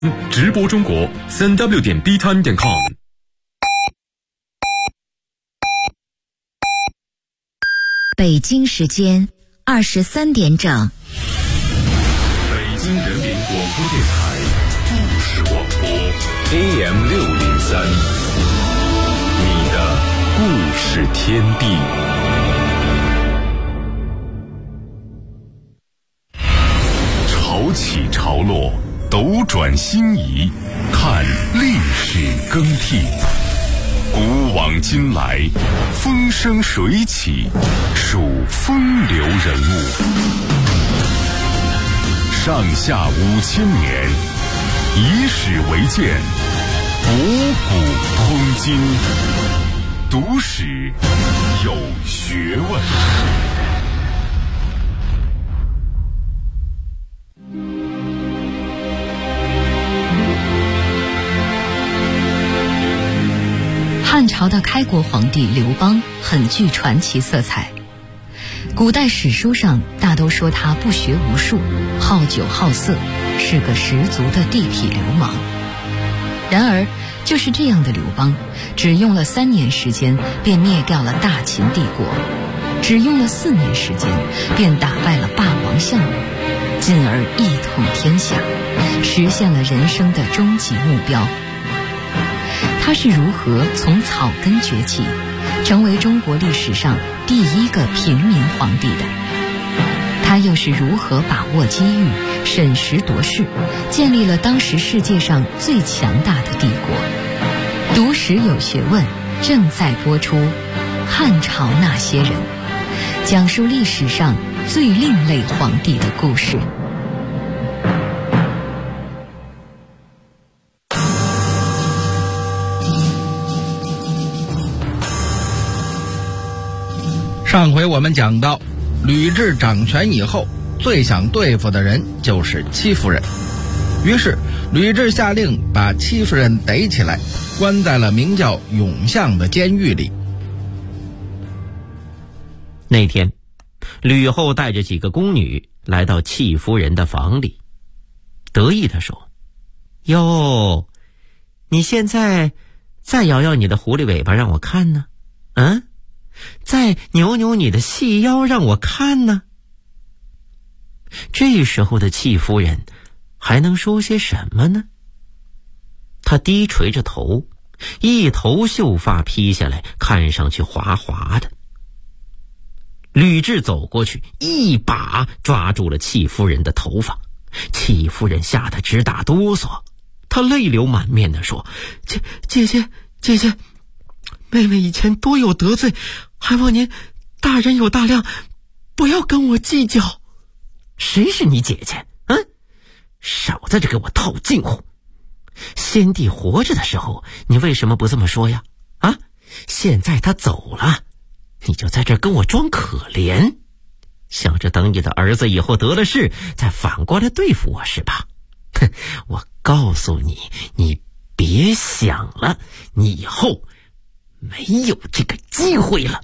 直播中国3w.btime.com。 北京时间23点整。 北京人民广播电台故事广播 AM603，你的故事天地。潮起潮落，斗转星移，看历史更替。古往今来，风生水起，数风流人物。上下5000年，以史为鉴，博古通今，读史有学问。 汉朝的开国皇帝刘邦很具传奇色彩，古代史书上大都说他不学无术，好酒好色，是个十足的地痞流氓。然而就是这样的刘邦，只用了3年时间便灭掉了大秦帝国，只用了4年时间便打败了霸王项羽，进而一统天下，实现了人生的终极目标。他是如何从草根崛起，成为中国历史上第一个平民皇帝的？他又是如何把握机遇，审时度势，建立了当时世界上最强大的帝国？读史有学问，正在播出《汉朝那些人》，讲述历史上最另类皇帝的故事。 上回我们讲到，吕雉掌权以后，最想对付的人就是戚夫人。于是吕雉下令把戚夫人逮起来，关在了名叫永巷的监狱里。 那天吕后带着几个宫女来到戚夫人的房里，得意地说：哟，你现在再摇摇你的狐狸尾巴让我看呢？再扭扭你的细腰让我看呢？这时候的戚夫人还能说些什么呢？她低垂着头，一头秀发披下来，看上去滑滑的。吕雉走过去，一把抓住了戚夫人的头发，戚夫人吓得直打哆嗦，她泪流满面地说：姐姐，妹妹以前多有得罪，还望您大人有大量，不要跟我计较。谁是你姐姐？少在这给我套近乎。先帝活着的时候，你为什么不这么说呀？现在他走了，你就在这跟我装可怜，想着等你的儿子以后得了势，再反过来对付我是吧？我告诉你，你别想了，你以后没有这个机会了。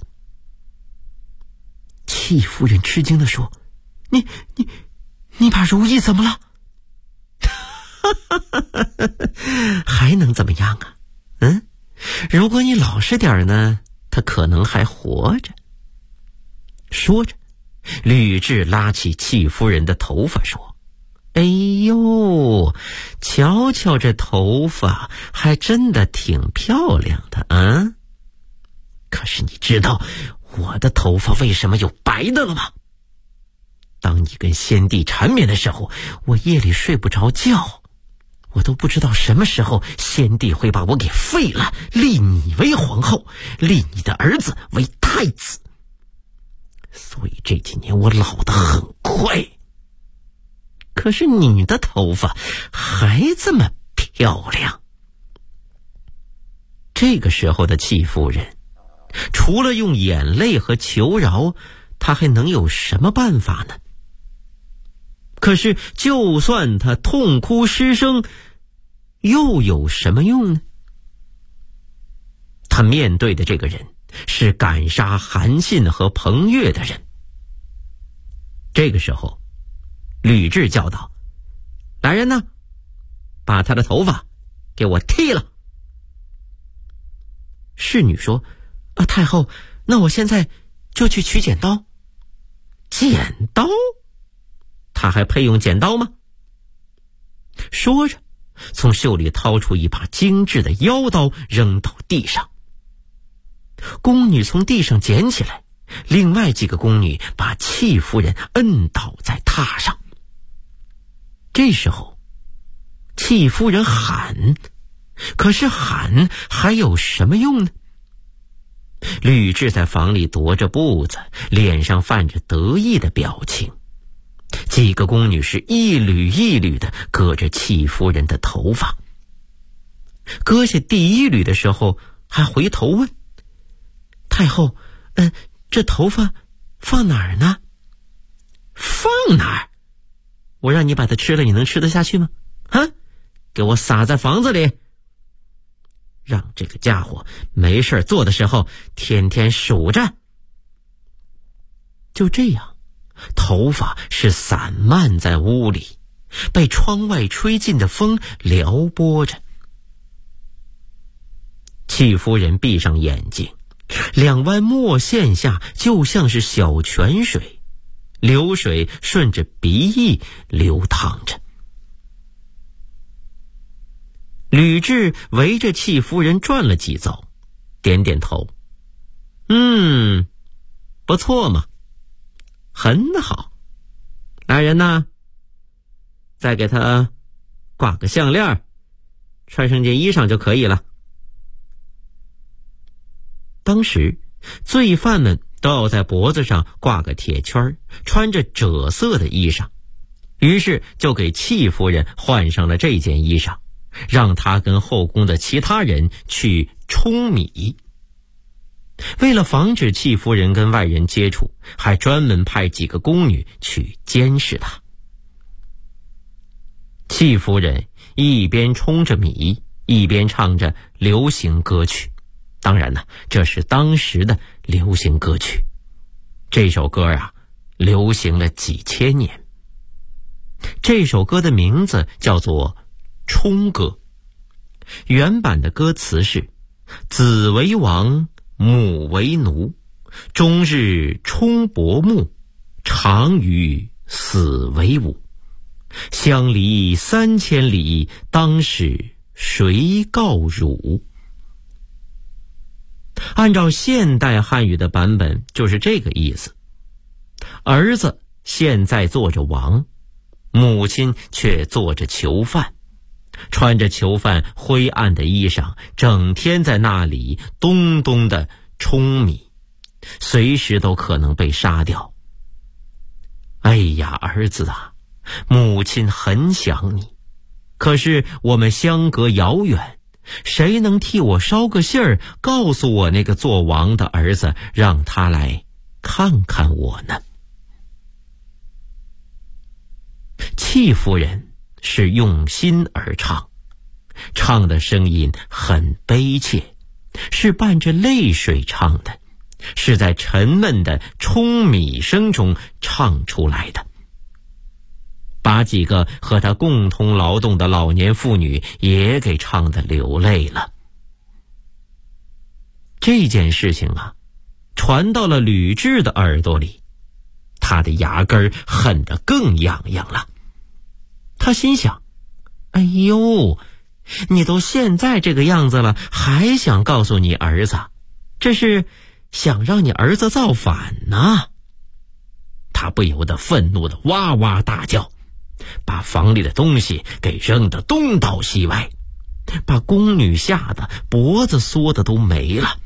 戚夫人吃惊地说：你把如意怎么了？还能怎么样啊？如果你老实点呢，他可能还活着。说着，吕雉拉起戚夫人的头发说：哎呦，瞧瞧这头发，还真的挺漂亮的啊！可是你知道我的头发为什么有白的了吗？当你跟先帝缠绵的时候，我夜里睡不着觉，我都不知道什么时候先帝会把我给废了，立你为皇后，立你的儿子为太子。所以这几年我老得很快。可是你的头发还这么漂亮。这个时候的戚夫人，除了用眼泪和求饶，她还能有什么办法呢？可是就算她痛哭失声，又有什么用呢？她面对的这个人是赶杀韩信和彭越的人。这个时候吕雉叫道：来人呐， 把他的头发给我剃了。侍女说：太后，那我现在就去取剪刀。剪刀？他还配用剪刀吗？说着，从袖里掏出一把精致的腰刀，扔到地上。宫女从地上捡起来，另外几个宫女把戚夫人摁倒在榻上。这时候，戚夫人喊，可是喊还有什么用呢？吕雉在房里踱着步子，脸上泛着得意的表情。几个宫女是一缕一缕地割着戚夫人的头发。割下第一缕的时候，还回头问：太后，这头发放哪儿呢？放哪儿？我让你把它吃了，你能吃得下去吗？给我撒在房子里，让这个家伙没事做的时候天天数着。就这样，头发是散漫在屋里，被窗外吹进的风撩拨着。戚夫人闭上眼睛，两弯墨线下就像是小泉水，流水顺着鼻翼流淌着。吕雉围着戚夫人转了几遭，点点头：不错嘛，很好。来人呐，再给他挂个项链，穿上件衣裳就可以了。当时罪犯们都要在脖子上挂个铁圈，穿着赭色的衣裳，于是就给戚夫人换上了这件衣裳，让她跟后宫的其他人去舂米。为了防止戚夫人跟外人接触，还专门派几个宫女去监视她。戚夫人一边舂着米，一边唱着流行歌曲。当然呢，这是当时的流行歌曲。这首歌流行了几千年。这首歌的名字叫做《冲歌》，原版的歌词是：子为王，母为奴，终日冲薄暮，常与死为伍。相离3000里，当使谁告汝？按照现代汉语的版本就是这个意思。儿子现在做着王，母亲却做着囚犯，穿着囚犯灰暗的衣裳，整天在那里咚咚地舂米，随时都可能被杀掉。哎呀，儿子啊，母亲很想你，可是我们相隔遥远，谁能替我捎个信儿，告诉我那个做王的儿子，让他来看看我呢？戚夫人是用心而唱，唱的声音很悲切，是伴着泪水唱的，是在沉闷的舂米声中唱出来的，把几个和他共同劳动的老年妇女也给唱得流泪了。这件事情传到了吕雉的耳朵里，他的牙根恨得更痒痒了。他心想：哎呦，你都现在这个样子了，还想告诉你儿子，这是想让你儿子造反呢。他不由得愤怒的哇哇大叫，把房里的东西给扔得东倒西歪，把宫女吓得脖子缩的都没了。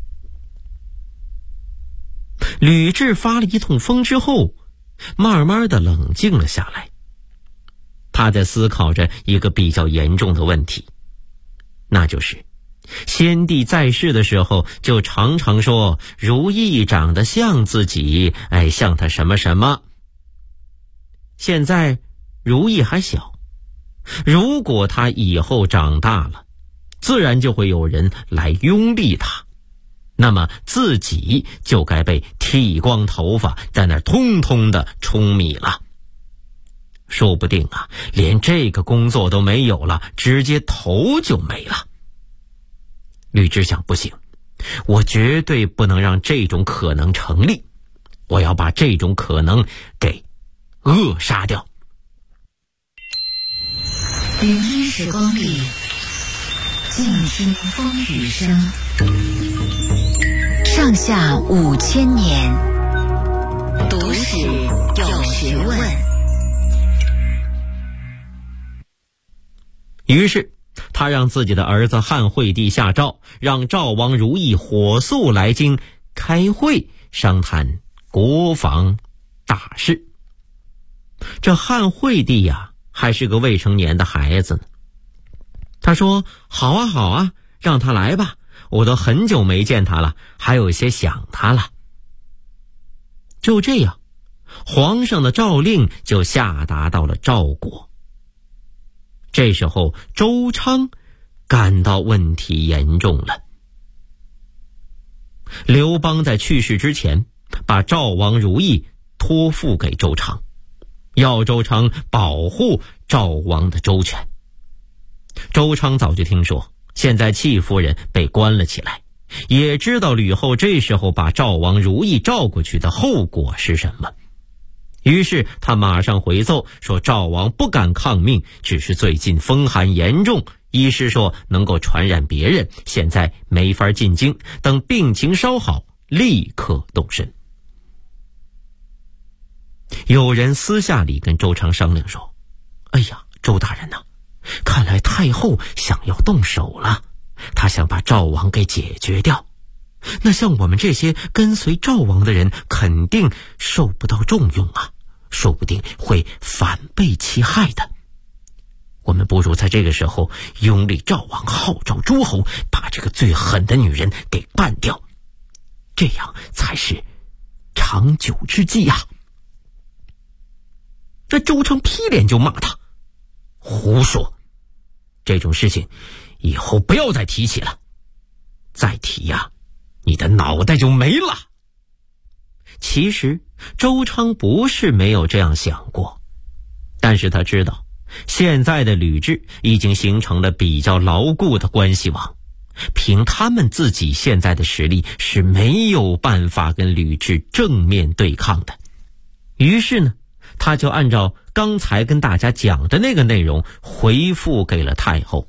吕雉发了一通疯之后，慢慢的冷静了下来。他在思考着一个比较严重的问题，那就是先帝在世的时候就常常说如懿长得像自己，像他什么什么。现在如懿还小，如果她以后长大了，自然就会有人来拥立她，那么自己就该被剃光头发，在那儿通通的舂米了。 说不定啊，连这个工作都没有了，直接头就没了。吕雉想，不行，我绝对不能让这种可能成立，我要把这种可能给扼杀掉。 聆听时光里，静听风雨声。上下5000年，读史有学问。 于是他让自己的儿子汉惠帝下诏，让赵王如意火速来京开会商谈国防大事。这汉惠帝呀，还是个未成年的孩子呢。他说：好啊好啊，让他来吧，我都很久没见他了，还有些想他了。就这样，皇上的诏令就下达到了赵国。这时候周昌感到问题严重了。刘邦在去世之前，把赵王如意托付给周昌，要周昌保护赵王的周全。周昌早就听说现在戚夫人被关了起来，也知道吕后这时候把赵王如意召过去的后果是什么。于是他马上回奏说，赵王不敢抗命，只是最近风寒严重，医师说能够传染别人，现在没法进京，等病情稍好立刻动身。有人私下里跟周昌商量说，哎呀，周大人呐，看来太后想要动手了，她想把赵王给解决掉。那像我们这些跟随赵王的人肯定受不到重用啊，说不定会反被其害的。我们不如在这个时候拥立赵王，号召诸侯，把这个最狠的女人给办掉，这样才是长久之计啊。这周昌劈脸就骂他，胡说，这种事情以后不要再提起了，再提呀，你的脑袋就没了。其实周昌不是没有这样想过，但是他知道现在的吕雉已经形成了比较牢固的关系网，凭他们自己现在的实力是没有办法跟吕雉正面对抗的。于是呢，他就按照刚才跟大家讲的那个内容回复给了太后。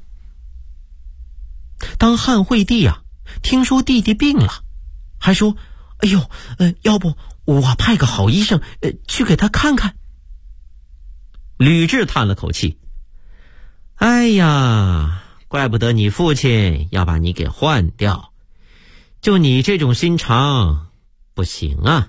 当汉惠帝啊听说弟弟病了，还说，哎呦，要不我派个好医生去给他看看。吕雉叹了口气，哎呀，怪不得你父亲要把你给换掉，就你这种心肠不行啊。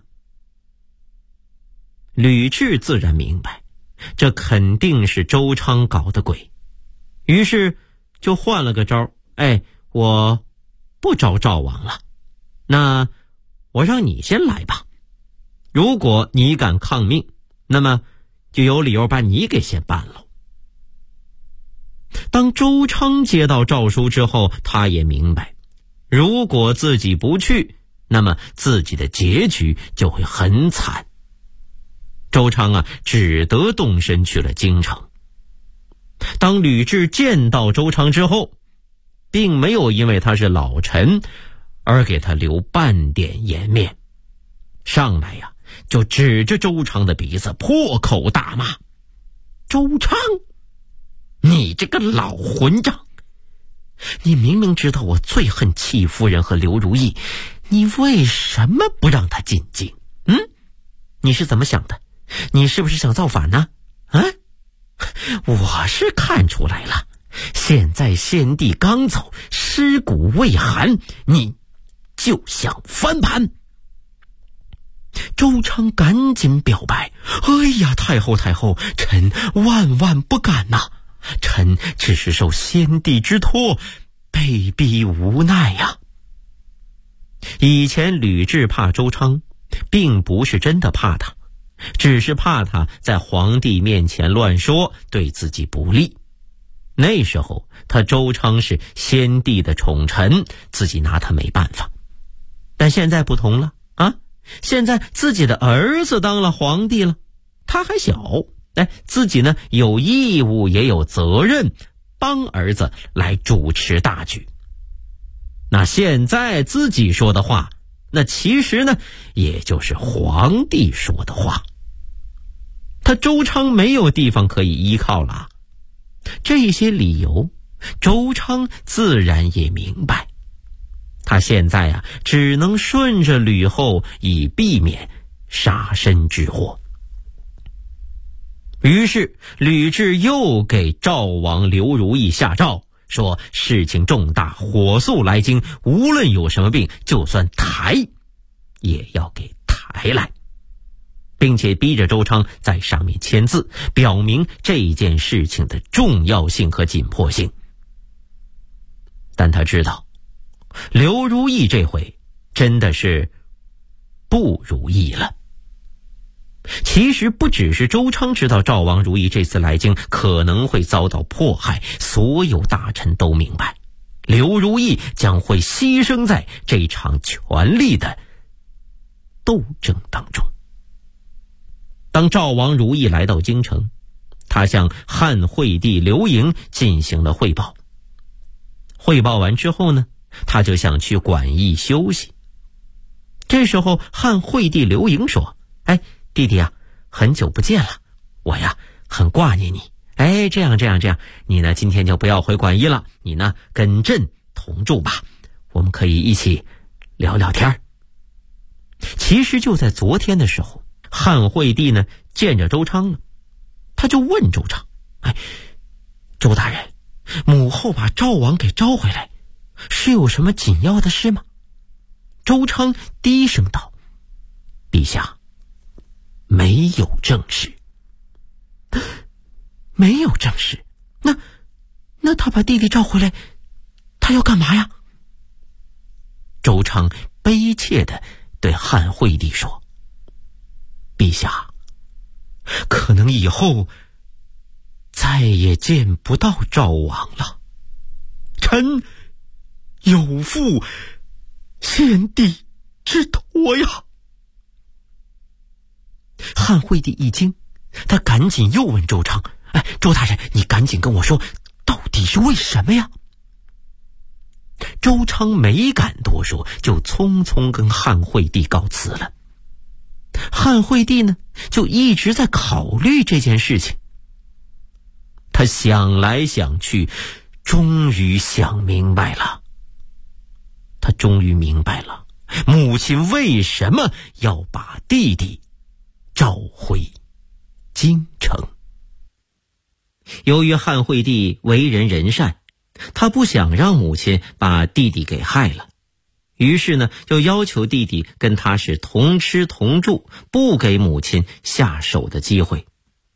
吕雉自然明白这肯定是周昌搞的鬼，于是就换了个招，我不招赵王了，那我让你先来吧，如果你敢抗命，那么就有理由把你给先办了。当周昌接到诏书之后，他也明白，如果自己不去，那么自己的结局就会很惨。周昌啊，只得动身去了京城。当吕雉见到周昌之后，并没有因为他是老臣而给他留半点颜面，上来呀就指着周昌的鼻子破口大骂，周昌，你这个老混账，你明明知道我最恨戚夫人和刘如意，你为什么不让她进京？你是怎么想的？你是不是想造反呢？我是看出来了，现在先帝刚走，尸骨未寒，你就想翻盘。周昌赶紧表白，哎呀，太后，臣万万不敢呐，臣只是受先帝之托，被逼无奈呀。以前吕雉怕周昌，并不是真的怕他，只是怕他在皇帝面前乱说，对自己不利。那时候他周昌是先帝的宠臣，自己拿他没办法。但现在不同了啊，现在自己的儿子当了皇帝了，他还小， 自己呢有义务也有责任帮儿子来主持大局。那现在自己说的话，那其实呢也就是皇帝说的话。他周昌没有地方可以依靠了，这些理由周昌自然也明白。他现在只能顺着吕后，以避免杀身之祸。于是吕雉又给赵王刘如意下诏，说事情重大，火速来京，无论有什么病，就算抬也要给抬来，并且逼着周昌在上面签字，表明这件事情的重要性和紧迫性。但他知道刘如意这回真的是不如意了。其实不只是周昌知道赵王如意这次来京可能会遭到迫害，所有大臣都明白刘如意将会牺牲在这场权力的斗争当中。当赵王如意来到京城，他向汉惠帝刘盈进行了汇报。汇报完之后呢，他就想去馆驿休息。这时候汉惠帝刘盈说，弟弟很久不见了，我很挂念你。这样，你呢今天就不要回馆驿了，你呢跟朕同住吧，我们可以一起聊聊天。其实就在昨天的时候，汉惠帝呢见着周昌了，他就问周昌，周大人，母后把赵王给召回来，是有什么紧要的事吗？周昌低声道，陛下，没有正事。没有正事？那他把弟弟召回来，他要干嘛呀？周昌悲切地对汉惠帝说，陛下，可能以后再也见不到赵王了，臣有负先帝之托呀。汉惠帝一惊，他赶紧又问周昌，周大人，你赶紧跟我说，到底是为什么呀？周昌没敢多说，就匆匆跟汉惠帝告辞了。汉惠帝呢，就一直在考虑这件事情。他想来想去，终于想明白了。他终于明白了，母亲为什么要把弟弟召回京城。由于汉惠帝为人仁善，他不想让母亲把弟弟给害了，于是呢，就要求弟弟跟他是同吃同住，不给母亲下手的机会。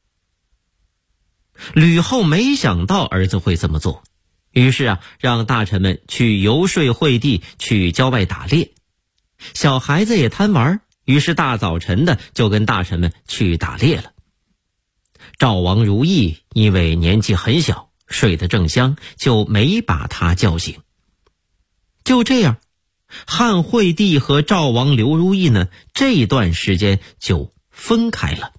吕后没想到儿子会这么做，于是让大臣们去游说惠帝去郊外打猎。小孩子也贪玩，于是大早晨的就跟大臣们去打猎了。赵王如意因为年纪很小，睡得正香，就没把他叫醒。就这样，汉惠帝和赵王刘如意呢，这段时间就分开了。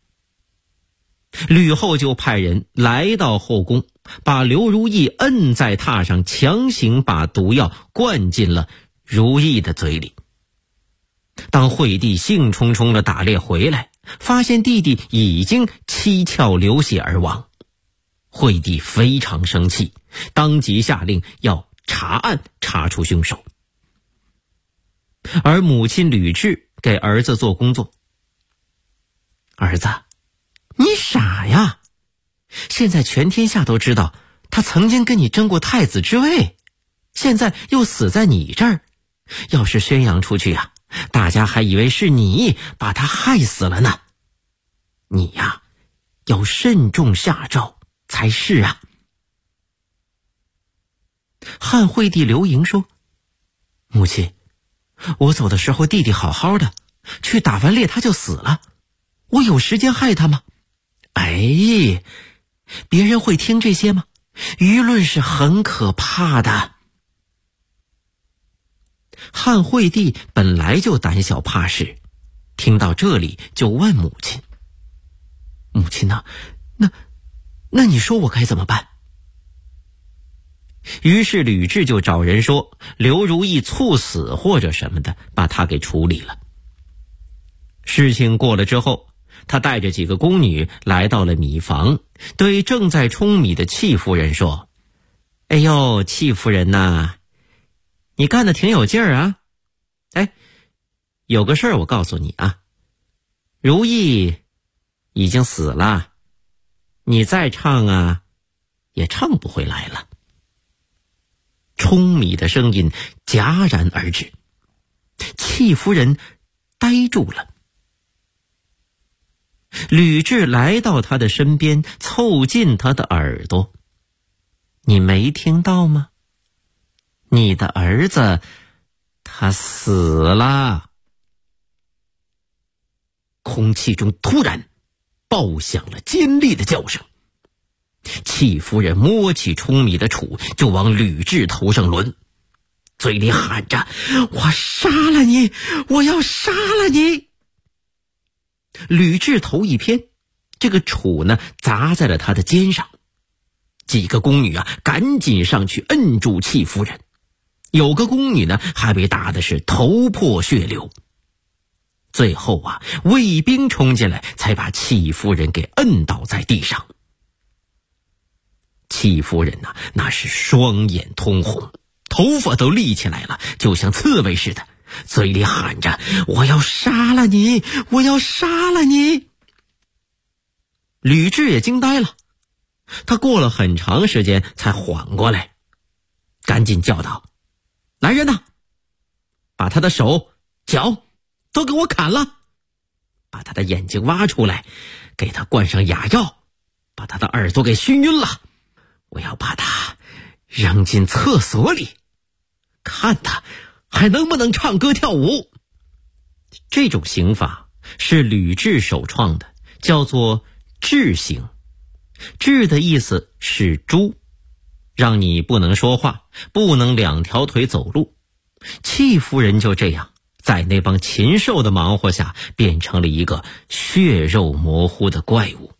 吕后就派人来到后宫，把刘如意摁在榻上，强行把毒药灌进了如意的嘴里。当惠帝兴冲冲地打猎回来，发现弟弟已经七窍流血而亡。惠帝非常生气，当即下令要查案，查出凶手。而母亲吕雉给儿子做工作，儿子，你傻呀，现在全天下都知道他曾经跟你争过太子之位，现在又死在你这儿，要是宣扬出去大家还以为是你把他害死了呢。你要慎重下诏才是啊。汉惠帝刘盈说，母亲，我走的时候弟弟好好的，去打完猎他就死了，我有时间害他吗？别人会听这些吗？舆论是很可怕的。汉惠帝本来就胆小怕事，听到这里就问母亲， 母亲呐，那你说我该怎么办？于是吕雉就找人说刘如意猝死或者什么的，把她给处理了。事情过了之后，他带着几个宫女来到了米房，对正在舂米的戚夫人说：哎呦，戚夫人呐，你干得挺有劲儿啊！哎，有个事儿我告诉你啊，如意已经死了，你再唱啊，也唱不回来了。舂米的声音戛然而止，戚夫人呆住了。吕雉来到他的身边，凑近他的耳朵：你没听到吗？你的儿子他死了。空气中突然爆响了尖利的叫声，戚夫人摸起舂米的杵就往吕雉头上抡，嘴里喊着：我杀了你，我要杀了你！吕雉头一偏，这个杵呢砸在了他的肩上。几个宫女啊赶紧上去摁住戚夫人，有个宫女呢还被打的是头破血流。最后啊，卫兵冲进来才把戚夫人给摁倒在地上。戚夫人呐，那是双眼通红，头发都立起来了，就像刺猬似的，嘴里喊着：我要杀了你，我要杀了你！吕雉也惊呆了，他过了很长时间才缓过来，赶紧叫道：来人呐，把他的手脚都给我砍了，把他的眼睛挖出来，给他灌上哑药，把他的耳朵给熏晕了，我要把他扔进厕所里，看他还能不能唱歌跳舞。这种刑法是吕雉首创的，叫做雉刑。雉的意思是猪，让你不能说话，不能两条腿走路。戚夫人就这样在那帮禽兽的忙活下变成了一个血肉模糊的怪物。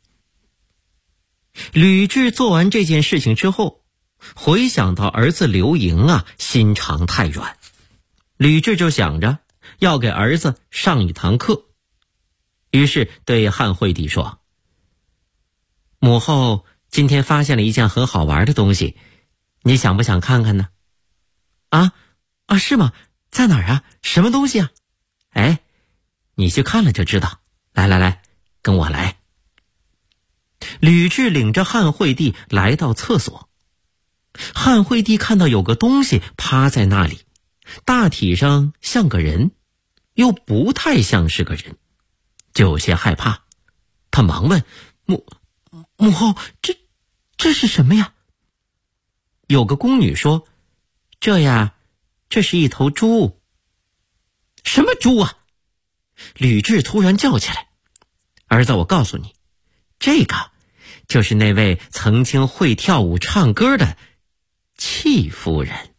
吕雉做完这件事情之后，回想到儿子刘盈啊，心肠太软。吕雉就想着要给儿子上一堂课，于是对汉惠帝说：母后今天发现了一件很好玩的东西，你想不想看看呢？是吗？在哪儿啊？什么东西啊？哎，你去看了就知道。来，跟我来。吕雉领着汉惠帝来到厕所，汉惠帝看到有个东西趴在那里，大体上像个人，又不太像是个人，就有些害怕。他忙问：母后，这是什么呀？有个宫女说：这是一头猪。什么猪啊？吕雉突然叫起来：儿子，我告诉你，这个就是那位曾经会跳舞唱歌的戚夫人。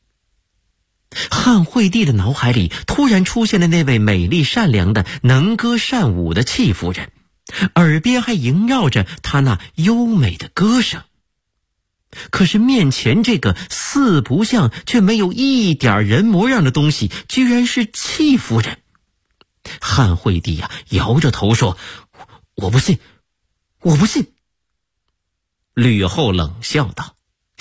汉惠帝的脑海里突然出现了那位美丽善良的能歌善舞的戚夫人，耳边还萦绕着她那优美的歌声。可是面前这个四不像却没有一点人模样的东西，居然是戚夫人。汉惠帝啊，摇着头说：我不信，我不信。吕后冷笑道：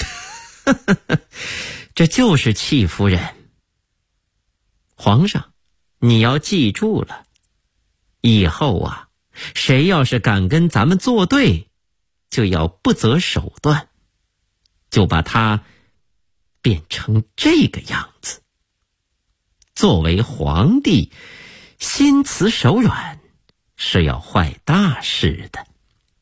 这就是戚夫人。皇上，你要记住了，以后啊，谁要是敢跟咱们作对，就要不择手段，就把他变成这个样子。作为皇帝，心慈手软是要坏大事的。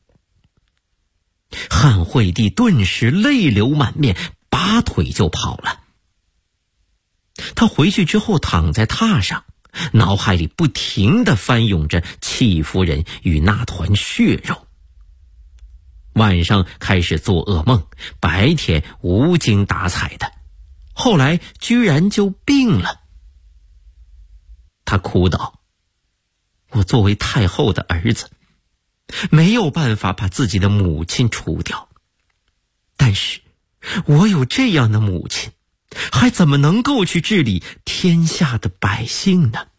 汉惠帝顿时泪流满面，拔腿就跑了。他回去之后躺在榻上，脑海里不停地翻涌着戚夫人与那团血肉。晚上开始做噩梦，白天无精打采的，后来居然就病了。他哭道：我作为太后的儿子， 没有办法把自己的母亲除掉。但是我有这样的母亲，还怎么能够去治理天下的百姓呢？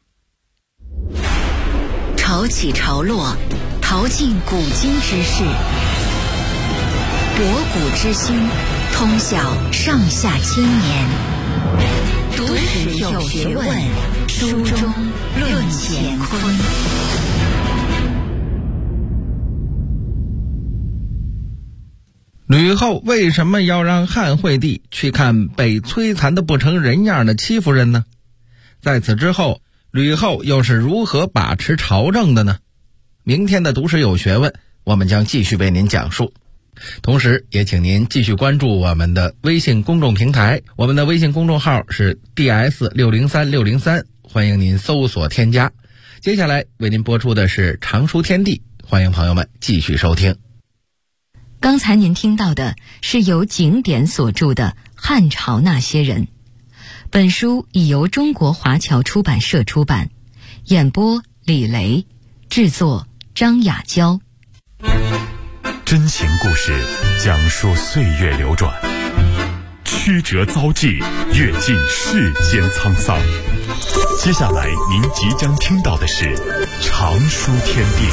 潮起潮落，淘尽古今之事，博古之心，通晓上下千年。读史有学问，书中论乾坤。 吕后为什么要让汉惠帝去看被摧残的不成人样的戚夫人呢？在此之后，吕后又是如何把持朝政的呢？明天的读史有学问，我们将继续为您讲述。同时也请您继续关注我们的微信公众平台，我们的微信公众号是 DS603603，欢迎您搜索添加。接下来为您播出的是常书天地，欢迎朋友们继续收听。 刚才您听到的是由景典所著的《汉朝那些人》，本书已由中国华侨出版社出版，演播李雷，制作张雅娇。 真情故事讲述岁月流转，曲折遭际，阅尽世间沧桑。接下来您即将听到的是常书天地。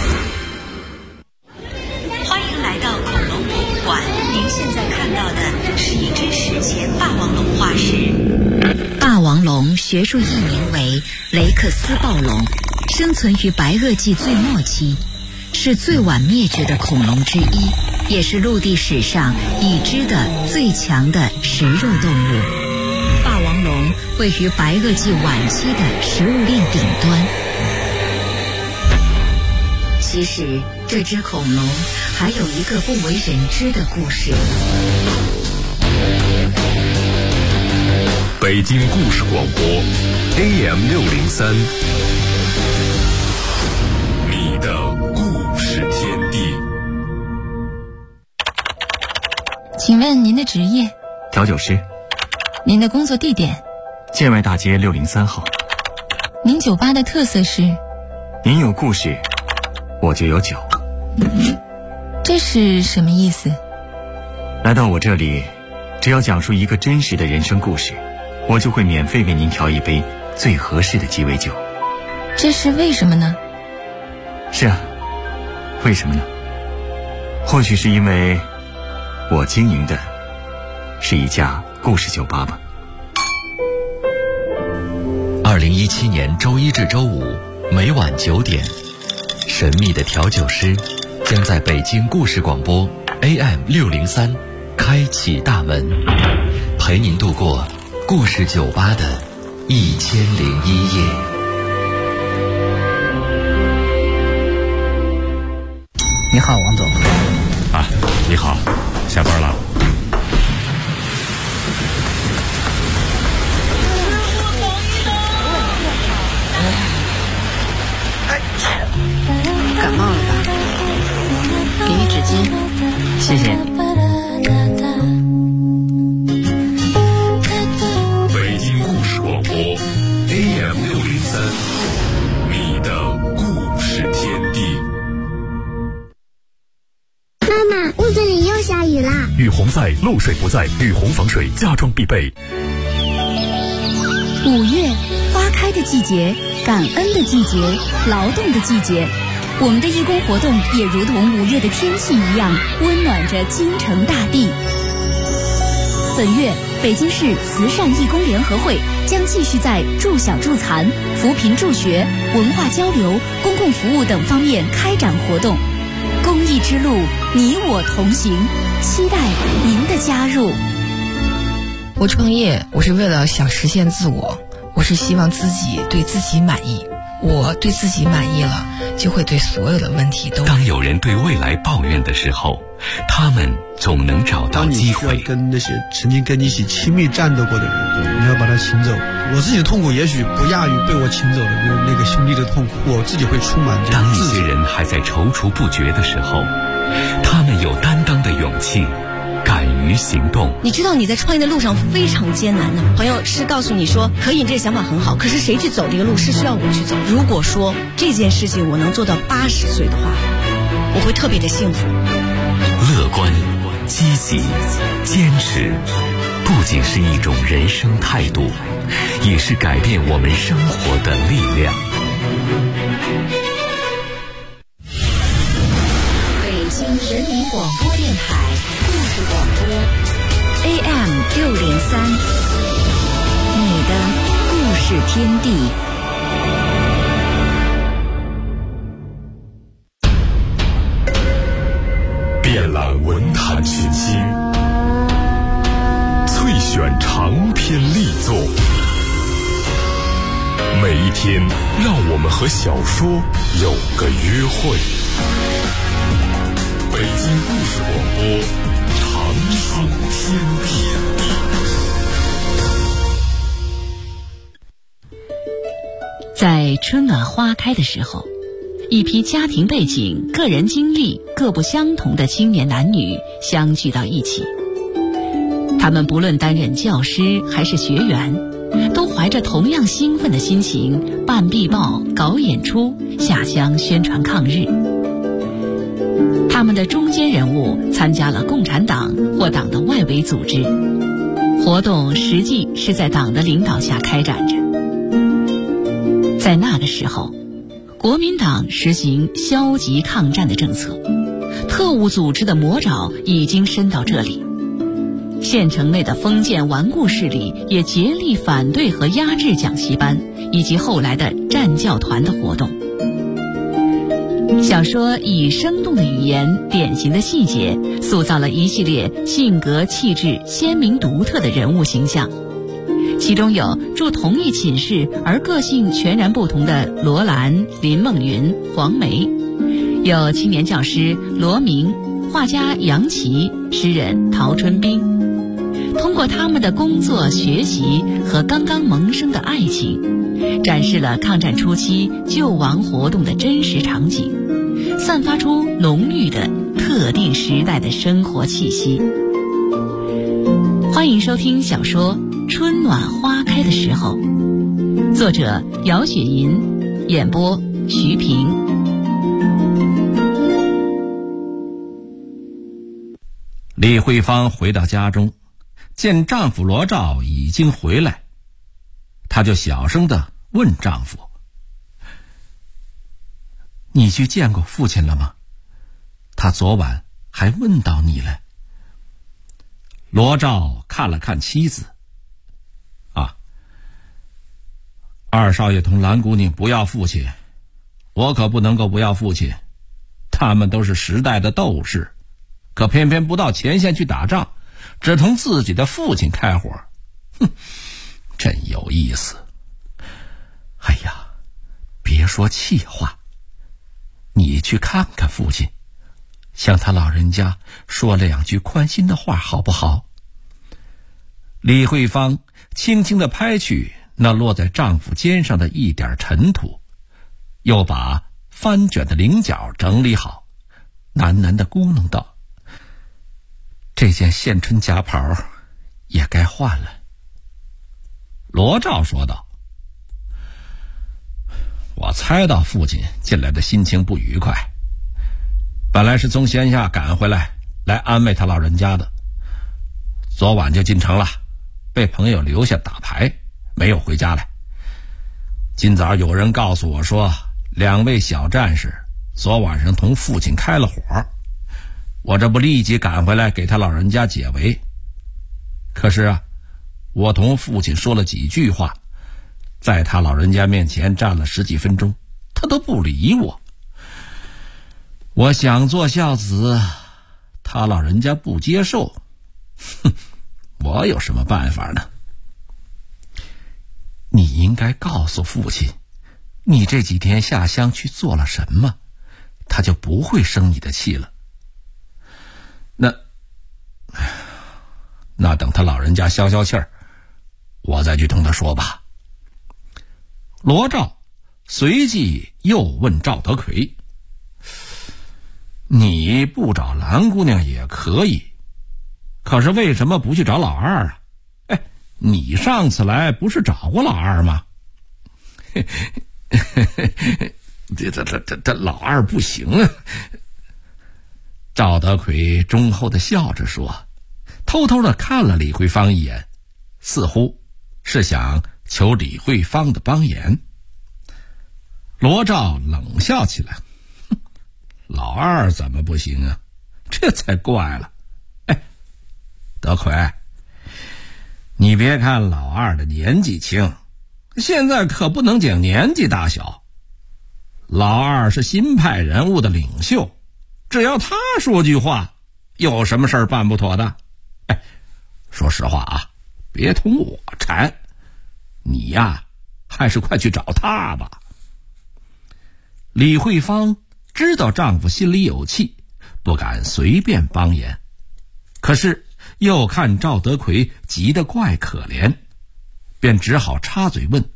欢迎来到恐龙博物馆，您现在看到的是一只史前霸王龙化石。霸王龙学术译名为雷克斯暴龙，生存于白垩纪最末期，是最晚灭绝的恐龙之一，也是陆地史上已知的最强的食肉动物。霸王龙位于白垩纪晚期的食物链顶端。其实这只恐龙还有一个不为人知的故事。 北京故事广播 AM603，你的故事天地。 请问您的职业？ 调酒师。 您的工作地点？ 建外大街603号。 您酒吧的特色是？ 您有故事，我就有酒。 这是什么意思？ 来到我这里，只要讲述一个真实的人生故事，我就会免费为您调一杯最合适的鸡尾酒。 这是为什么呢？ 是啊，为什么呢？或许是因为我经营的是一家故事酒吧吧。 2017年周一至周五每晚9点，神秘的调酒师将在北京故事广播 AM603开启大门，陪您度过故事酒吧的1001夜。 你好，王总。 啊，你好，下班了。 感冒了吧？给你纸巾。 谢谢。 北京故事广播 AM603，你的故事天地。 妈妈，屋子里又下雨啦！ 雨洪在，漏水不在，雨洪防水，家装必备。 5月，花开的季节，感恩的季节，劳动的季节。我们的义工活动也如同5月的天气一样，温暖着京城大地。本月，北京市慈善义工联合会将继续在助小助残、扶贫助学、文化交流、公共服务等方面开展活动。公益之路，你我同行，期待您的加入。 我创业，我是为了想实现自我，我是希望自己对自己满意。我对自己满意了，就会对所有的问题都。 当有人对未来抱怨的时候，他们总能找到机会。 当你需要跟那些曾经跟你一起亲密战斗过的人，你要把他请走。我自己的痛苦也许不亚于被我请走的那个兄弟的痛苦，我自己会充满这种自责。 当一些人还在踌躇不决的时候，他们有担当的勇气，敢于行动。 你知道你在创业的路上非常艰难的，朋友是告诉你说可以，这个想法很好，可是谁去走这个路是需要我去走。如果说这件事情我能做到80岁的话， 我会特别的幸福。 乐观、积极、坚持，不仅是一种人生态度，也是改变我们生活的力量。 北京人民广播电台故事广播 AM603，你的故事天地。 遍览文坛群星，萃选长篇力作，每一天让我们和小说有个约会。北京故事广播，长春天地。 在春暖花开的时候，一批家庭背景、个人经历各不相同的青年男女相聚到一起。他们不论担任教师还是学员，都怀着同样兴奋的心情办壁报、搞演出、下乡宣传抗日。他们的中坚人物参加了共产党或党的外围组织，活动实际是在党的领导下开展着。在那个时候，国民党实行消极抗战的政策，特务组织的魔爪已经伸到这里。县城内的封建顽固势力也竭力反对和压制讲习班以及后来的战教团的活动。小说以生动的语言、典型的细节，塑造了一系列性格气质鲜明独特的人物形象。其中有住同一寝室而个性全然不同的罗兰、林梦云、黄梅，有青年教师罗明、画家杨琦、诗人陶春冰。通过他们的工作、学习和刚刚萌生的爱情，展示了抗战初期救亡活动的真实场景，散发出浓郁的特定时代的生活气息。欢迎收听小说《春暖花开的时候》，作者姚雪银，演播徐平。 李慧芳回到家中，见丈夫罗照已经回来，她就小声地问丈夫：“你去见过父亲了吗？他昨晚还问到你了。”罗照看了看妻子：“二少爷同蓝姑娘不要父亲，我可不能够不要父亲。他们都是时代的斗士，可偏偏不到前线去打仗，只同自己的父亲开火。哼，真有意思。哎呀，别说气话，你去看看父亲，向他老人家说两句宽心的话好不好？”李慧芳轻轻地拍去那落在丈夫肩上的一点尘土，又把翻卷的菱角整理好，喃喃地咕哝道：“这件献春夹袍也该换了。”罗照说道：“我猜到父亲近来的心情不愉快，本来是从乡下赶回来安慰他老人家的，昨晚就进城了，被朋友留下打牌，没有回家来。今早有人告诉我说，两位小战士昨晚上同父亲开了火，我这不立即赶回来给他老人家解围。可是我同父亲说了几句话，在他老人家面前站了10几分钟，他都不理我。我想做孝子，他老人家不接受，哼，我有什么办法呢？你应该告诉父亲，你这几天下乡去做了什么，他就不会生你的气了。那等他老人家消消气儿，我再去同他说吧。罗照随即又问赵德奎：“你不找蓝姑娘也可以，可是为什么不去找老二啊？你上次来不是找过老二吗？”这老二不行啊。 赵德奎忠厚地笑着说，偷偷地看了李慧芳一眼，似乎是想求李慧芳的帮言。罗兆冷笑起来，老二怎么不行啊？这才怪了。哎，德奎，你别看老二的年纪轻，现在可不能讲年纪大小。老二是新派人物的领袖，只要他说句话，有什么事儿办不妥的？哎，说实话啊，别同我缠，你呀，还是快去找他吧。李慧芳知道丈夫心里有气，不敢随便帮言，可是又看赵德奎急得怪可怜，便只好插嘴问：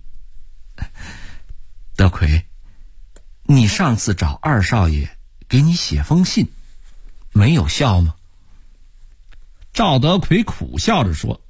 德奎，你上次找二少爷给你写封信，没有效吗？赵德奎苦笑着说：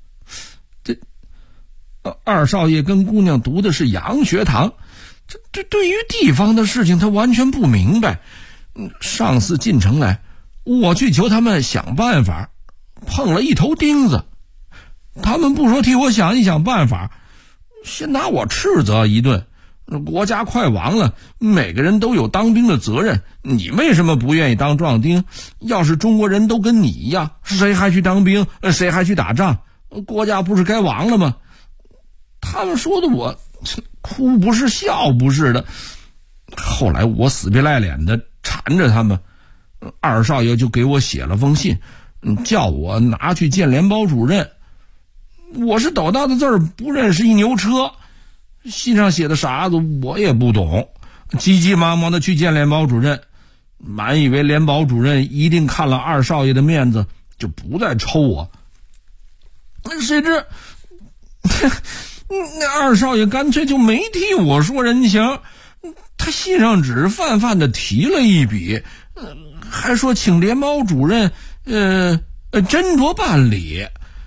二少爷跟姑娘读的是洋学堂，这对于地方的事情他完全不明白。上次进城来，我去求他们想办法，碰了一头钉子，他们不说替我想一想办法，先拿我斥责一顿。国家快亡了，每个人都有当兵的责任，你为什么不愿意当壮丁？要是中国人都跟你一样，谁还去当兵，谁还去打仗？国家不是该亡了吗？他们说的我哭不是笑不是的。后来我死皮赖脸的缠着他们，二少爷就给我写了封信，叫我拿去见联保主任。我是斗大的字儿不认识一牛车，信上写的啥子我也不懂，急急忙忙的去见联保主任，满以为联保主任一定看了二少爷的面子，就不再抽我。谁知那二少爷干脆就没替我说人情，他信上只是泛泛的提了一笔，还说请联保主任斟酌办理。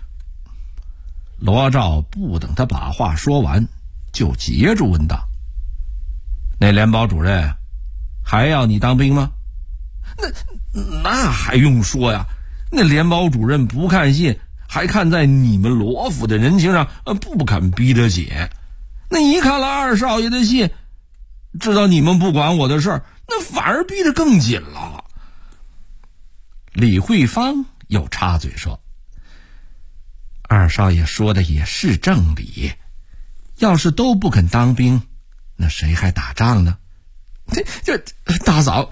罗兆不等他把话说完，就接住问道：那联保主任还要你当兵吗？那还用说呀，那联保主任不看信，还看在你们罗府的人情上，不肯逼得紧。那一看了二少爷的信，知道你们不管我的事儿，那反而逼得更紧了。李慧芳又插嘴说：二少爷说的也是正理，要是都不肯当兵，那谁还打仗呢？这大嫂，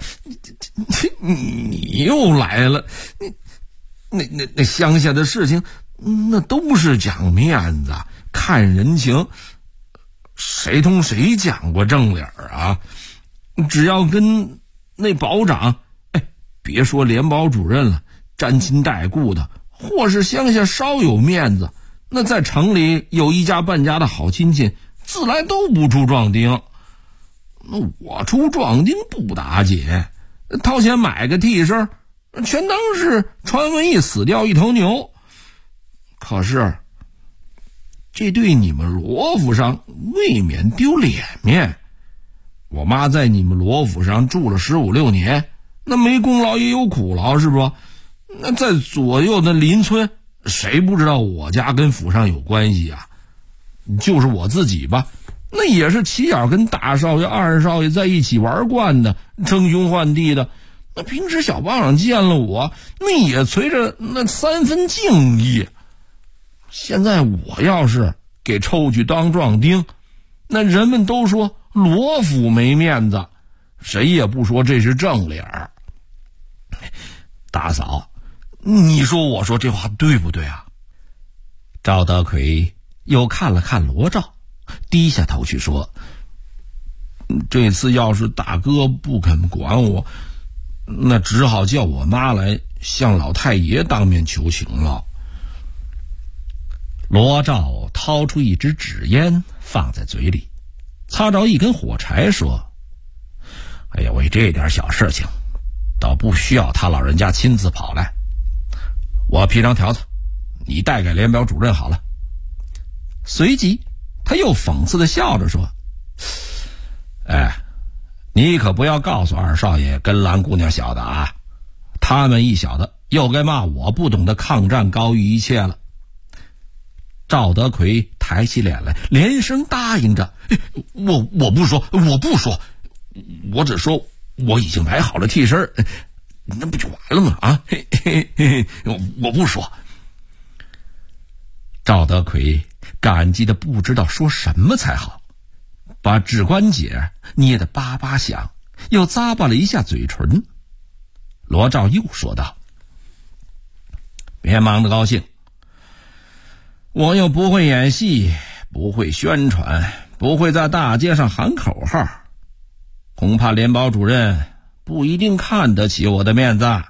你又来了。那乡下的事情，那都是讲面子看人情，谁同谁讲过正理啊？只要跟那保长，别说联保主任了，沾亲带故的，或是乡下稍有面子，那在城里有一家半家的好亲戚，自来都不出壮丁。那我出壮丁不打紧，掏钱买个替身，全当是传瘟疫死掉一头牛。可是这对你们罗府上未免丢脸面。我妈在你们罗府上住了15、16年，那没功劳也有苦劳，是不？那在左右的邻村，谁不知道我家跟府上有关系啊？就是我自己吧，那也是起眼跟大少爷二少爷在一起玩惯的，称兄唤弟的。那平时小帮长见了我，那也随着那3分敬意。现在我要是给抽去当壮丁，那人们都说罗府没面子，谁也不说这是正理儿。大嫂，你说我说这话对不对啊？赵德奎又看了看罗兆，低下头去说：这次要是大哥不肯管我，那只好叫我妈来向老太爷当面求情了。罗兆掏出一支纸烟放在嘴里，擦着一根火柴说：哎呀，为这点小事情倒不需要他老人家亲自跑来，我批张条子，你带给联保主任好了。随即他又讽刺的笑着说：你可不要告诉二少爷跟兰姑娘小的啊， 他们一小子又该骂我不懂得抗战高于一切了。赵德奎抬起脸来，连声答应着：“我不说，我只说我已经买好了替身，那不就完了吗？啊，我不说。”赵德奎感激的不知道说什么才好，把指关节捏得叭叭响，又咂巴了一下嘴唇。罗兆又说道：“别忙着高兴，我又不会演戏，不会宣传，不会在大街上喊口号，恐怕联保主任不一定看得起我的面子。”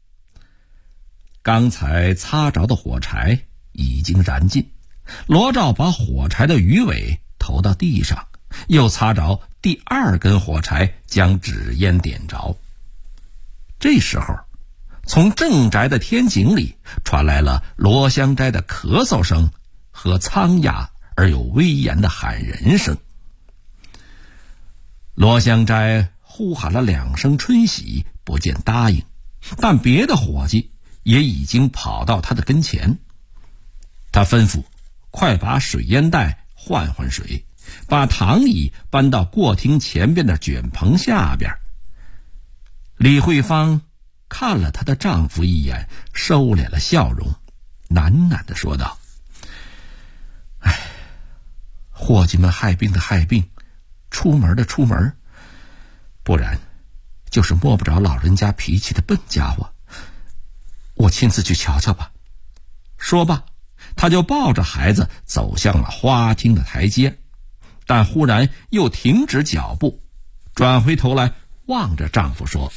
刚才擦着的火柴已经燃尽，罗兆把火柴的鱼尾投到地上，又擦着第二根火柴，将纸烟点着。这时候，从正宅的天井里传来了罗香斋的咳嗽声和苍哑而有威严的喊人声。罗香斋呼喊了2声春喜，不见答应，但别的伙计也已经跑到他的跟前。他吩咐快把水烟袋换换水，把躺椅搬到过厅前边的卷棚下边。李慧芳看了她的丈夫一眼，收敛了笑容，喃喃地说道：“哎，伙计们害病的害病，出门的出门，不然就是摸不着老人家脾气的笨家伙。我亲自去瞧瞧吧。”说罢，他就抱着孩子走向了花厅的台阶，但忽然又停止脚步，转回头来望着丈夫说：“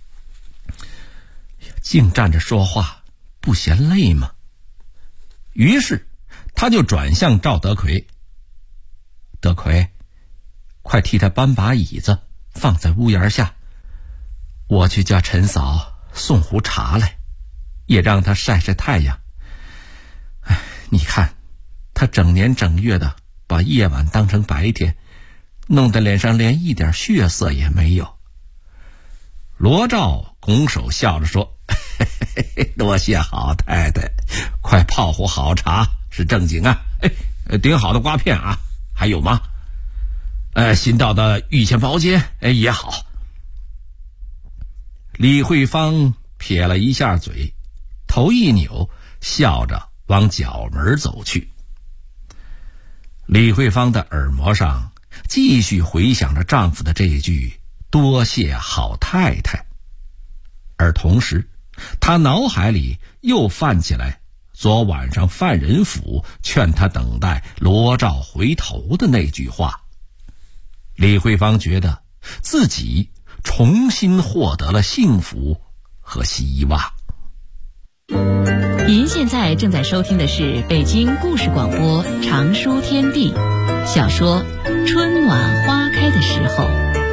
净站着说话，不嫌累吗？”于是他就转向赵德奎：“德奎，快替他搬把椅子放在屋檐下，我去叫陈嫂送壶茶来，也让他晒晒太阳。哎，你看他整年整月的把夜晚当成白天，弄得脸上连一点血色也没有。”罗兆拱手笑着说：“多谢好太太，快泡壶好茶是正经啊！顶好的瓜片啊，还有吗？新到的御前包间也好。”李慧芳撇了一下嘴，头一扭，笑着往角门走去。李慧芳的耳膜上继续回响着丈夫的这一句“多谢好太太”，而同时她脑海里又泛起来昨晚上范仁甫劝她等待罗兆回头的那句话。李慧芳觉得自己重新获得了幸福和希望。 您现在正在收听的是北京故事广播长书天地小说《春暖花开的时候》。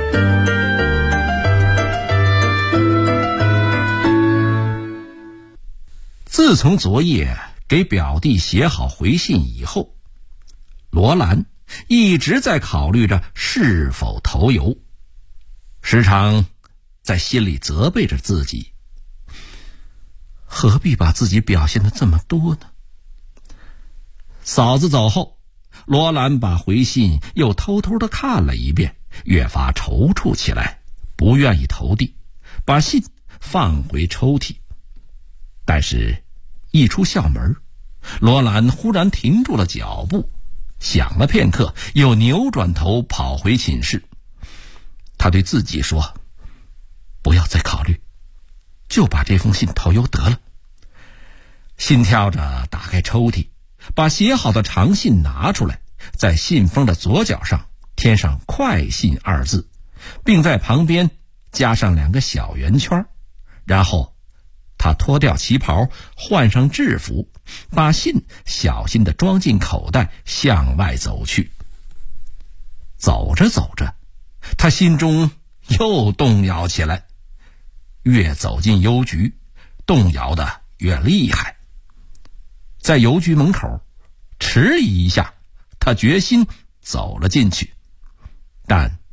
自从昨夜给表弟写好回信以后，罗兰一直在考虑着是否投邮，时常在心里责备着自己，何必把自己表现得这么多呢？嫂子走后，罗兰把回信又偷偷地看了一遍，越发踌躇起来，不愿意投递，把信放回抽屉。但是一出校门，罗兰忽然停住了脚步，想了片刻，又扭转头跑回寝室。他对自己说：“不要再考虑，就把这封信投邮得了。”心跳着打开抽屉，把写好的长信拿出来，在信封的左角上添上“快信”2字，并在旁边加上2个小圆圈。然后他脱掉旗袍，换上制服，把信小心地装进口袋，向外走去。走着走着，他心中又动摇起来，越走进邮局，动摇得越厉害。在邮局门口迟疑一下，他决心走了进去，但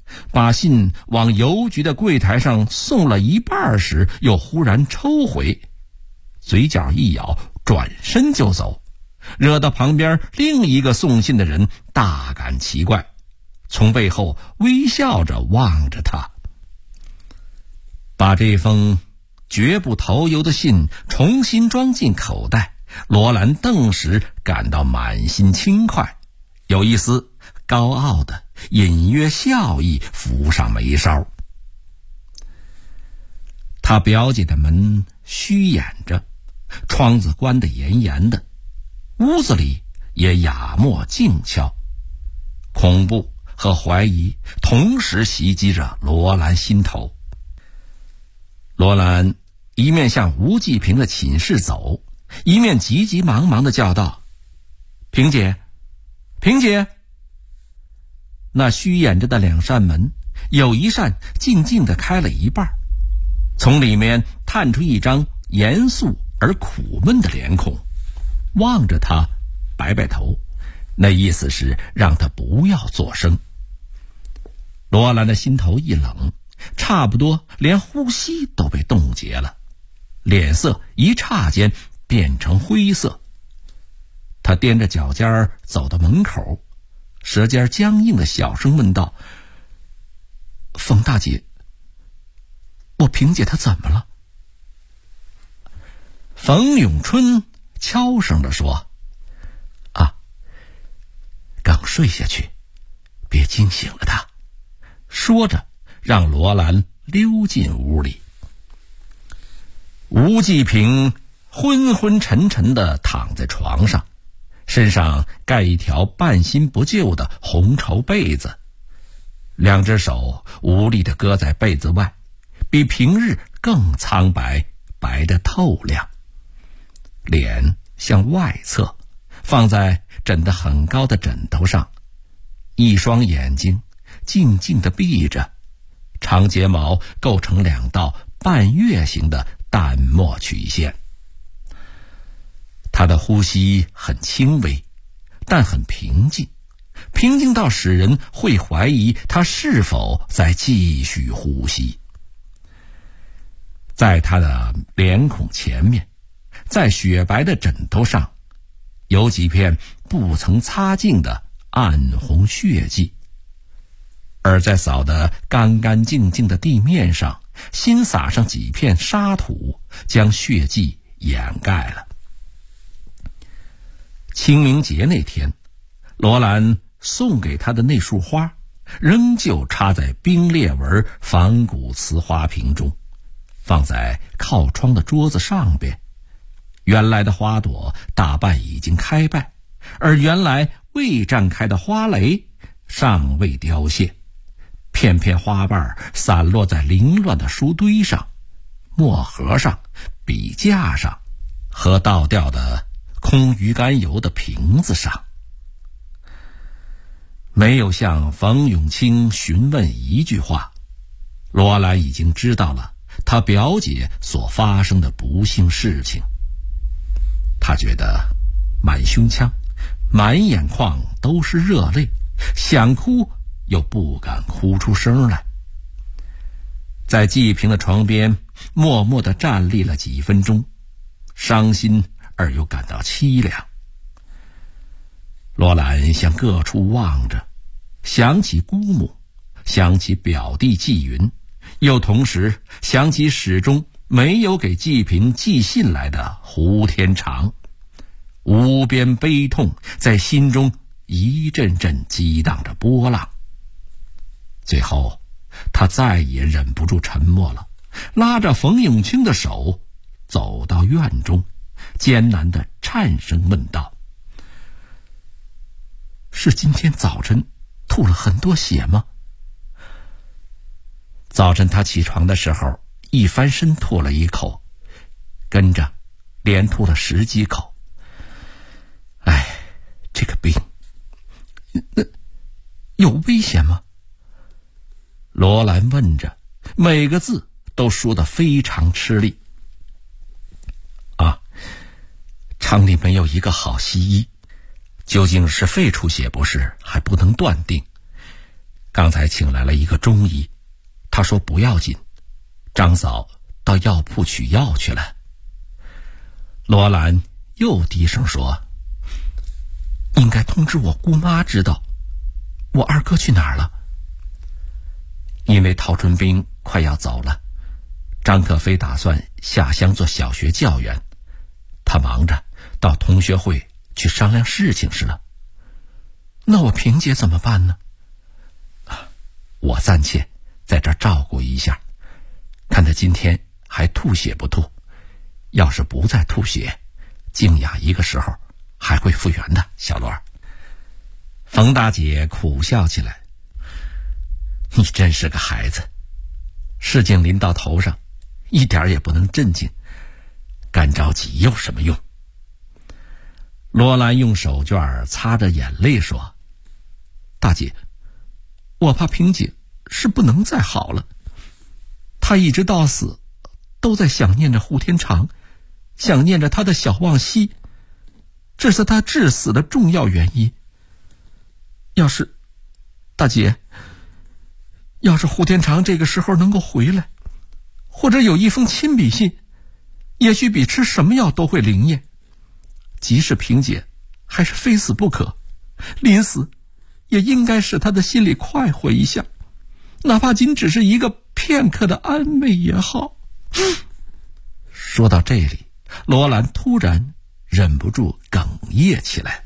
把信往邮局的柜台上送了一半时，又忽然抽回，嘴角一咬，转身就走，惹得旁边另一个送信的人大感奇怪，从背后微笑着望着他。把这封绝不投邮的信重新装进口袋，罗兰顿时感到满心轻快，有一丝高傲的隐约笑意浮上眉梢。他表姐的门虚掩着，窗子关得严严的，屋子里也雅默静悄，恐怖和怀疑同时袭击着罗兰心头。罗兰一面向吴继平的寝室走，一面急急忙忙地叫道：“萍姐，萍姐！”那虚掩着的两扇门，有一扇静静地开了一半，从里面探出一张严肃而苦闷的脸孔，望着他，摆摆头，那意思是让他不要作声。罗兰的心头一冷，差不多连呼吸都被冻结了，脸色一刹间变成灰色。他踮着脚尖走到门口，舌尖僵硬的小声问道：“冯大姐，我萍姐她怎么了？”冯永春悄声地说：“啊，刚睡下去，别惊醒了她。”说着让罗兰溜进屋里。吴继平昏昏沉沉地躺在床上，身上盖一条半新不旧的红绸被子，两只手无力地搁在被子外，比平日更苍白，白得透亮。脸向外侧，放在枕得很高的枕头上，一双眼睛静静地闭着，长睫毛构成两道半月形的淡墨曲线。他的呼吸很轻微，但很平静，平静到使人会怀疑他是否在继续呼吸。在他的脸孔前面，在雪白的枕头上，有几片不曾擦净的暗红血迹，而在扫得干干净净的地面上，新撒上几片沙土，将血迹掩盖了。清明节那天，罗兰送给他的那束花，仍旧插在冰裂纹仿古瓷花瓶中，放在靠窗的桌子上边。原来的花朵大半已经开败，而原来未绽开的花蕾尚未凋谢，片片花瓣散落在凌乱的书堆上、墨盒上、笔架上和倒掉的空鱼肝油的瓶子上。没有向冯永清询问一句话，罗兰已经知道了他表姐所发生的不幸事情。他觉得满胸腔、满眼眶都是热泪，想哭又不敢哭出声来。在季平的床边默默地站立了几分钟，伤心而又感到凄凉。罗兰向各处望着，想起姑母，想起表弟季云，又同时想起始终没有给季平寄信来的胡天长，无边悲痛在心中一阵阵激荡着波浪。最后他再也忍不住沉默了，拉着冯永清的手走到院中，艰难地颤声问道：“是今天早晨吐了很多血吗？”早晨他起床的时候一翻身吐了一口，跟着连吐了10几口。哎，这个病，那有危险吗？罗兰问着，每个字都说得非常吃力。厂里没有一个好西医，究竟是肺出血不是还不能断定， 刚才请来了一个中医，他说不要紧，张嫂到药铺取药去了。罗兰又低声说：应该通知我姑妈知道，我二哥去哪儿了。因为陶春兵快要走了，张可飞打算下乡做小学教员，他忙着到同学会去商量事情去了。那我萍姐怎么办呢？我暂且在这儿照顾一下，看他今天还吐血不吐，要是不再吐血，静雅一个时候还会复原的。小罗儿，冯大姐苦笑起来，你真是个孩子，事情临到头上一点也不能镇静，干着急有什么用？罗兰用手绢擦着眼泪说：大姐，我怕萍姐是不能再好了，她一直到死都在想念着胡天长，想念着他的小望西，这是他致死的重要原因。大姐，要是胡天长这个时候能够回来，或者有一封亲笔信，也许比吃什么药都会灵验。即使萍姐还是非死不可，临死也应该使他的心里快活一下，哪怕仅只是一个片刻的安慰也好。说到这里，罗兰突然忍不住哽咽起来。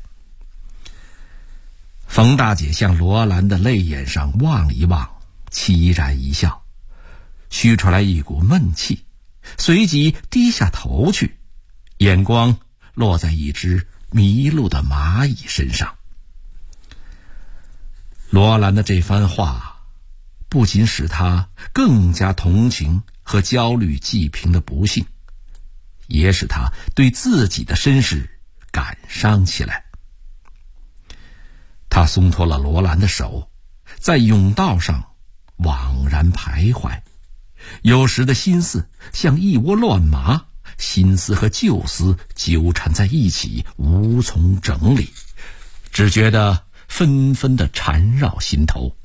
冯大姐向罗兰的泪眼上望一望，凄然一笑，吁出来一股闷气，随即低下头去，眼光落在一只迷路的蚂蚁身上。罗兰的这番话不仅使他更加同情和焦虑济贫的不幸，也使他对自己的身世感伤起来。他松脱了罗兰的手，在甬道上惘然徘徊，有时的心思像一窝乱麻，心思和旧思纠缠在一起，无从整理，只觉得纷纷的缠绕心头。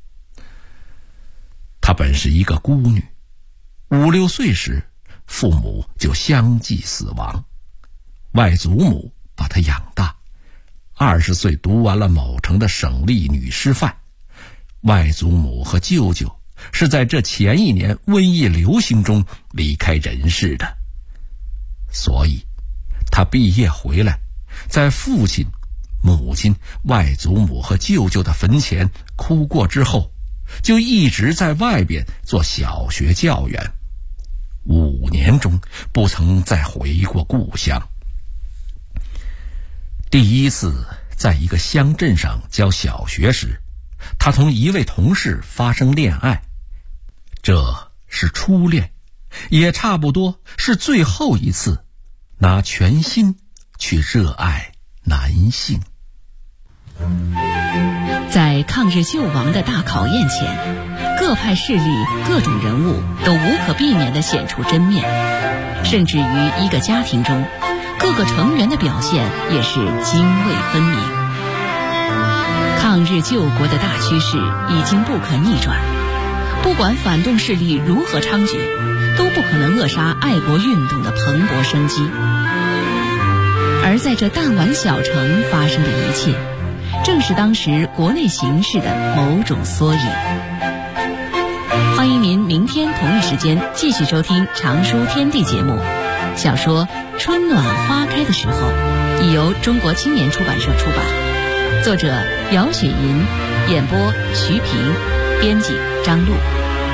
她本是一个孤女，5、6岁时父母就相继死亡，外祖母把她养大，20岁读完了某城的省立女师范。外祖母和舅舅是在这前一年瘟疫流行中离开人世的，所以他毕业回来，在父亲、母亲、外祖母和舅舅的坟前哭过之后，就一直在外边做小学教员，5年中不曾再回过故乡。第一次在一个乡镇上教小学时，他同一位同事发生恋爱，这是初恋，也差不多是最后一次拿全心去热爱男性。 在抗日救亡的大考验前，各派势力、各种人物都无可避免地显出真面，甚至于一个家庭中，各个成员的表现也是泾渭分明。抗日救国的大趋势已经不可逆转，不管反动势力如何猖獗，都不可能扼杀爱国运动的蓬勃生机。而在这弹丸小城发生的一切，正是当时国内形势的某种缩影。欢迎您明天同一时间继续收听常书天地节目。小说《春暖花开的时候》已由中国青年出版社出版，作者姚雪银，演播徐平，编辑张璐。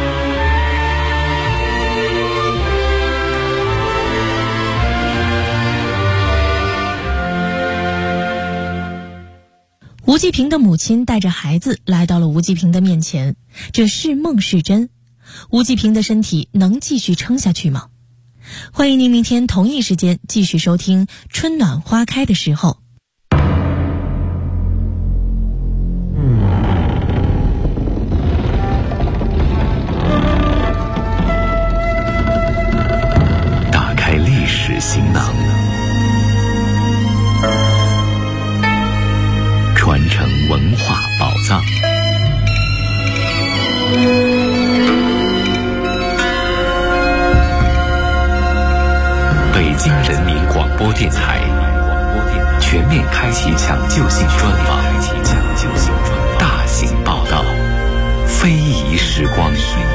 吴继平的母亲带着孩子来到了吴继平的面前，这是梦是真？吴继平的身体能继续撑下去吗？欢迎您明天同一时间继续收听《春暖花开的时候》。 打开历史行囊，传承文化宝藏， 京人民广播电台全面开启抢救性专访，大型报道，非遗时光。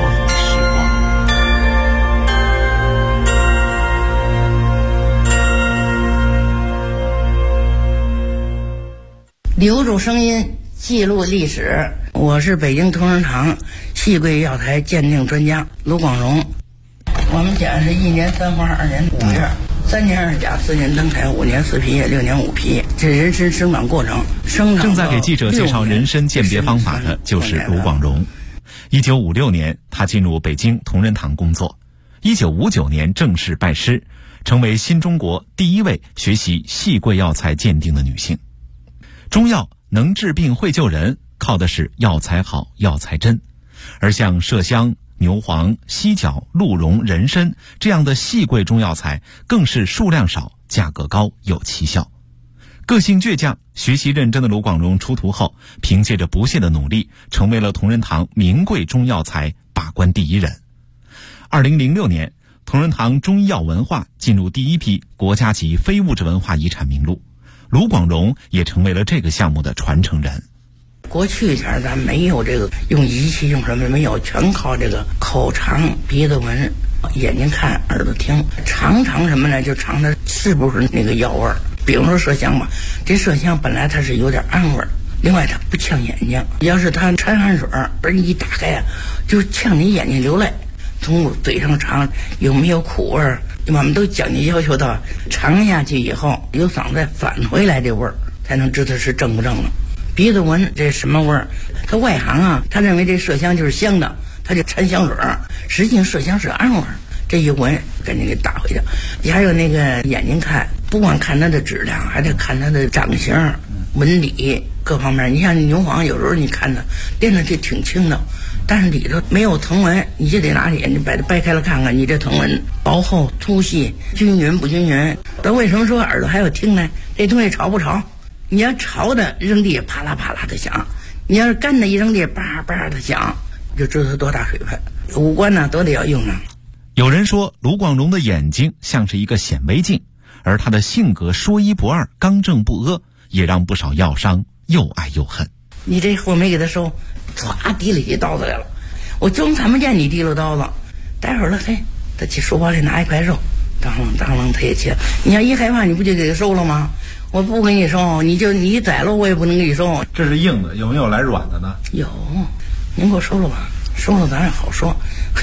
留住声音，记录历史。我是北京同仁堂细桂药材鉴定专家卢广荣。我们讲是1年3花2年5月，3年2甲4年登台5年4批6年5批，这人参生长过程。 正在给记者介绍人参鉴别方法的就是卢广荣。1956年，他进入北京同仁堂工作。1959年正式拜师，成为新中国第一位学习细桂药材鉴定的女性。中药能治病会救人，靠的是药材好药材真，而像麝香、牛黄、犀角、鹿茸、人参这样的细桂中药材更是数量少、价格高、有奇效。个性倔强、学习认真的卢广荣出徒后，凭借着不懈的努力，成为了同仁堂名贵中药材把关第一人。2006年，同仁堂中医药文化进入第一批国家级非物质文化遗产名录，卢广荣也成为了这个项目的传承人。 过去前咱没有这个用仪器用什么没有，全靠这个口尝、鼻子闻、眼睛看、耳朵听，尝什么呢？就尝它是不是那个药味儿。比如说麝香吧，这麝香本来它是有点氨味儿，另外它不呛眼睛。要是它掺汗水，不是你一打开啊，就呛你眼睛流泪。从嘴上尝有没有苦味儿，我们都讲究要求到尝下去以后有嗓子返回来这味儿，才能知道是正不正了。鼻子闻这什么味儿？他外行啊，他认为这麝香就是香的，他就掺香水，实际上麝香是氨味儿。这一闻赶紧给打回去。还有那个眼睛看，不光看它的质量，还得看它的长形、纹理各方面。你像牛黄，有时候你看它掂着就挺轻的，但是里头没有藤纹，你就得拿着眼睛把它掰开了看看，你这藤纹薄厚、粗细、均匀不均匀。那为什么说耳朵还要听呢？这东西潮不潮？你要潮的扔地啪啦啪啦的响，你要是干的一扔地叭叭的响，就知道它多大水分。五官呢都得要用上。 有人说卢广荣的眼睛像是一个显微镜，而他的性格说一不二、刚正不阿，也让不少药商又爱又恨。 你这货没给他收，唰提了起刀子来了，我总看不见你提了刀子。待会儿了，嘿，他去书包里拿一块肉，当啷他也切。你要一害怕，你不就给他收了吗？我不给你收，你宰了我也不能给你收。 这是硬的，有没有来软的呢？ 有，您给我收了吧，收了咱也好说。